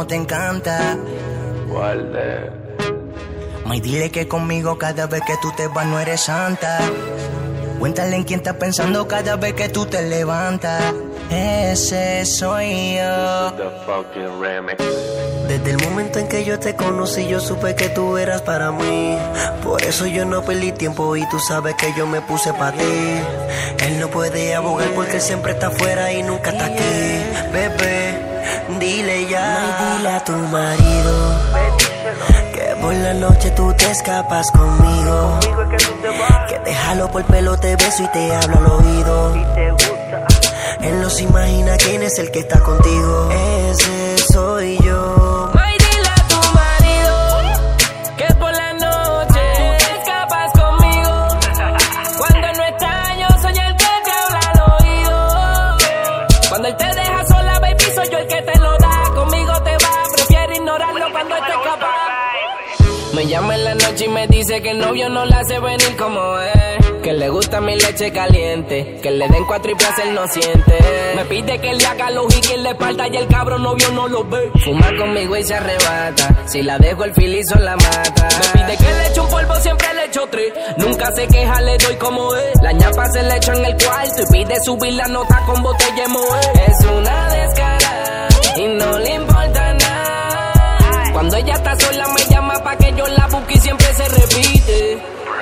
como te encanta. Guarde. May, dile que conmigo cada vez que tú te vas no eres santa. Cuéntale en quién estás pensando cada vez que tú te levantas. Ese soy yo. The fucking remix. Desde el momento en que yo te conocí, yo supe que tú eras para mí. Por eso yo no perdí tiempo y tú sabes que yo me puse para ti. Él no puede abogar porque él siempre está afuera y nunca está aquí. Bebé, dile ya. May, dile a tu marido que por la noche tú te escapas conmigo. Que te jalo por pelo, te beso y te hablo al oído. Él no se imagina quién es el que está contigo. Ese soy yo. May, dile a tu marido que por la noche tú te escapas conmigo. Cuando no está, yo soy el que te habla al oído. Cuando él te deja sola, baby, soy yo el que te lo da. Conmigo te va, prefiere ignorarlo cuando esté capaz. Me llama en la noche y me dice que el novio no la hace venir como es. Que le gusta mi leche caliente, que le den 4 y placer no siente. Me pide que le haga los y le parta y el cabrón novio no lo ve. Fuma conmigo y se arrebata, si la dejo el filizo la mata. Me pide que le eche un polvo, siempre le echo 3. Nunca se queja, le doy como es. La ñapa se le echa en el cuarto y pide subir la nota con botella de Moe. Es una descarada y no le importa nada. Cuando ella está sola me llama pa' que yo la busque y siempre se repite.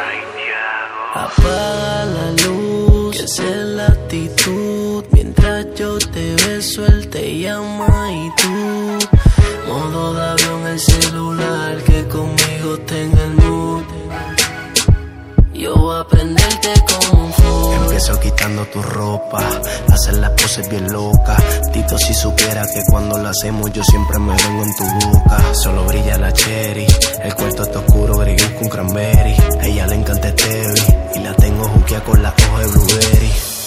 Apaga la luz, que esa es la actitud. Mientras yo te beso, él te llama y tú. Modo de avión el celular, que conmigo tenga el mood. Yo voy a prenderte como un fuego. Empiezo quitando tu ropa, hacer las poses bien locas. Tito, si supiera que cuando lo hacemos yo siempre me vengo en tu boca. Solo brilla la cherry, el cuarto está oscuro, bregué con cranberry. A ella le encanta este Tevi y la tengo juquea con la hoja de blueberry.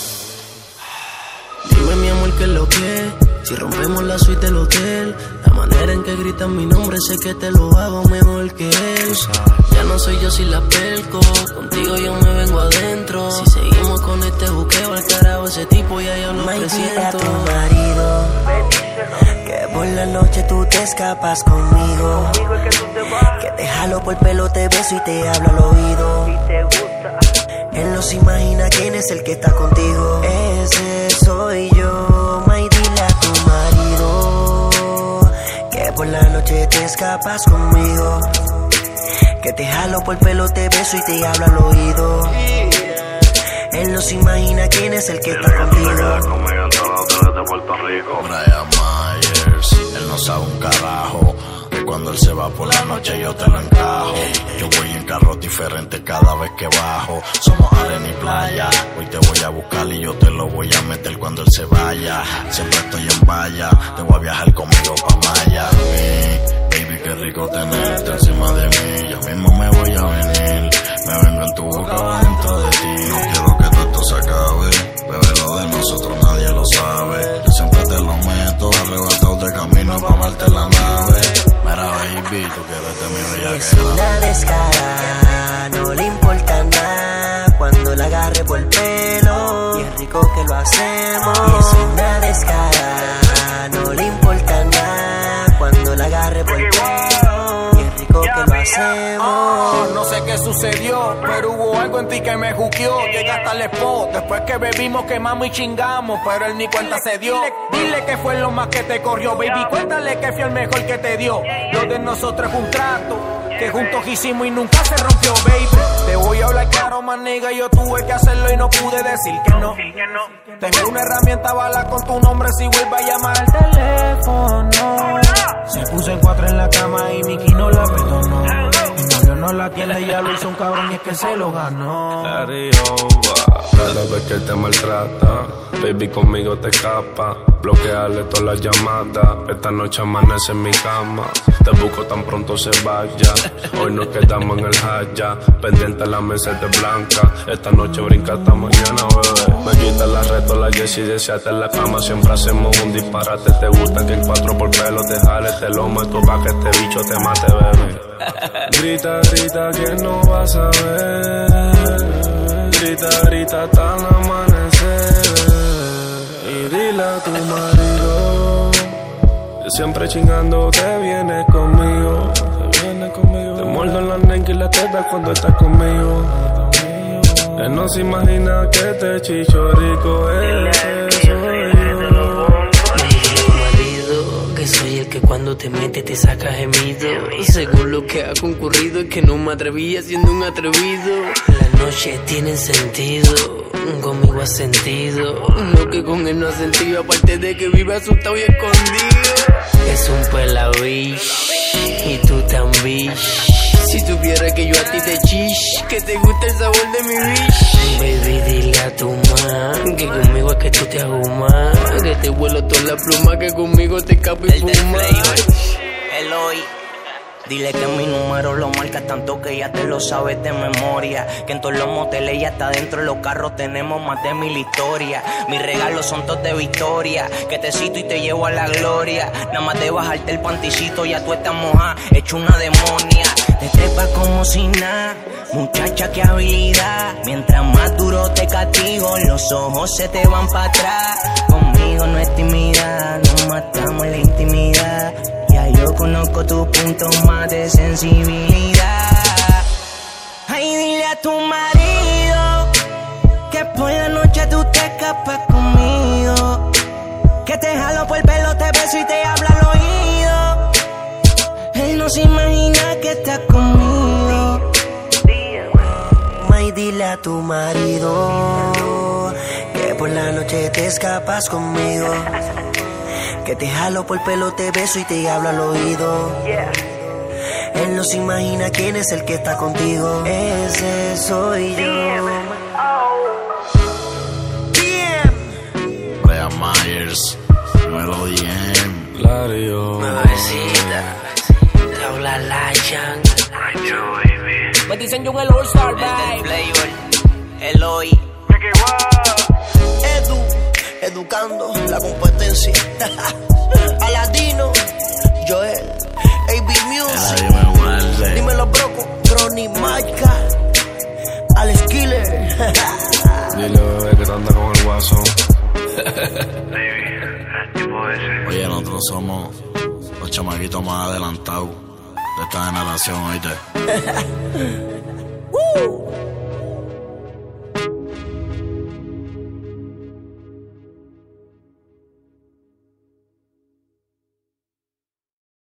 Dime mi amor, ¿qué es lo que? Si rompemos la suite del hotel, la manera en que gritan mi nombre, sé que te lo hago mejor que él. Ya no soy yo si la perco, contigo yo me vengo adentro. Si seguimos con este buqueo, al carajo ese tipo ya yo lo presiento. Dile a tu marido que por la noche tú te escapas conmigo. Que te jalo por pelo, te beso y te hablo al oído. Él no se imagina quién es el que está contigo. Ese soy yo. May, dile a tu marido que por la noche te escapas conmigo. Que te jalo por pelo, te beso y te hablo al oído. Él no se imagina quién es el que está contigo. Brian Myers, él no sabe un carajo. Que cuando él se va por la noche yo te lo encajo. Yo voy en carro diferente cada vez que bajo. Somos arena y playa. Hoy te voy a buscar y yo te lo voy a meter cuando él se vaya. Siempre estoy en valla. Te voy a viajar conmigo pa' Miami. Baby, qué rico tenerte encima de mí. Yo mismo me voy a venir. Me vengo en tu boca, va dentro de ti. No quiero que todo esto se acabe. Bebé, lo de nosotros nadie lo sabe. Yo siempre te lo meto, arrebatado de camino pa' darte la nave. Mira, baby, tú quieres de mi bella. Es una descarada, no le importa nada. Cuando la agarre por el pelo, y es rico que lo hacemos. Y es una descarada, no le importa nada. Cuando la agarre por el pelo, y es rico que lo hacemos. No sé qué sucedió, pero hubo algo en ti que me juqueó. Llegaste al spot, después que bebimos, quemamos y chingamos, pero él ni cuenta se dio. Dile que fue lo más que te corrió, baby, cuéntale que fui el mejor que te dio. Lo de nosotros es un trato que juntos hicimos y nunca se rompió, baby. Te voy a hablar claro, más nigga, yo tuve que hacerlo y no pude decir que no. Tengo una herramienta bala con tu nombre si vuelve a llamar al teléfono. Se puso en 4 en la cama y Mickey no la perdonó. Mi novio no la tiene, ya lo hizo un cabrón y es que se lo ganó. Cada vez que te maltrata, baby, conmigo te escapa. Bloquearle todas las llamadas. Esta noche amanece en mi cama. Te busco tan pronto se vaya. Hoy nos quedamos en el haya. Pendiente la mesa de blanca. Esta noche brinca hasta mañana, bebé. Me quita la reto, la Jessie deseate en la cama. Siempre hacemos un disparate. Te gusta que en 4 por pelo te jale. Te lo meto pa' que este bicho te mate, bebé. Grita, grita que no vas a ver. Grita, grita hasta el amanecer. Y dile a tu marido Que siempre chingando te vienes conmigo. Te muerdo en la neck y la teta cuando estás conmigo. Él no se imagina que te chicho rico soy yo. Que soy el que cuando te mete te saca gemido. Según lo que ha concurrido es que no me atrevía siendo un atrevido. Las noches tienen sentido, conmigo has sentido lo que con él no has sentido, aparte de que vive asustado y escondido. Es un pelabish y tú también. Si supiera que yo a ti te chish, que te gusta el sabor de mi bish. Baby, dile a tu ma que conmigo es que tú te ahumas, que te vuelo toda la pluma, que conmigo te escapa y fuma. Eloy, dile que mi número lo marca tanto que ya te lo sabes de memoria. Que en todos los moteles ya está dentro de los carros tenemos más de 1000 historias. Mis regalos son todos de victoria, que te cito y te llevo a la gloria. Nada más de bajarte el panticito ya tú estás mojada, hecho una demonia. Te trepas como si nada, muchacha qué habilidad. Mientras más duro te castigo, los ojos se te van para atrás. Conmigo no es timidad, nos matamos en la intimidad. Ya yo conozco tus puntos más de sensibilidad. Ay, dile a tu marido que por la noche tú te escapas conmigo, que te jalo por el pelo, te beso y te hablo al oído. Él no se imagina que estás conmigo. May, dile a tu marido que por la noche te escapas conmigo, que te jalo por el pelo, te beso y te hablo al oído. Él no se imagina quién es el que está contigo. Ese soy yo. Brian Myers, Melody M. Lario. Bebecita, te habla la Yang. Me dicen yo el All-Star, baby. Flavor, Eloy. Educando la competencia. Aladino, Joel, AB Music. Nadie me muerde. Dímelo, Broco, Ronnie Maika, Alex Killer. Dile, bebé, que te anda con el guasón. Oye, nosotros somos los chamaquitos más adelantados de esta generación, ¿oíste?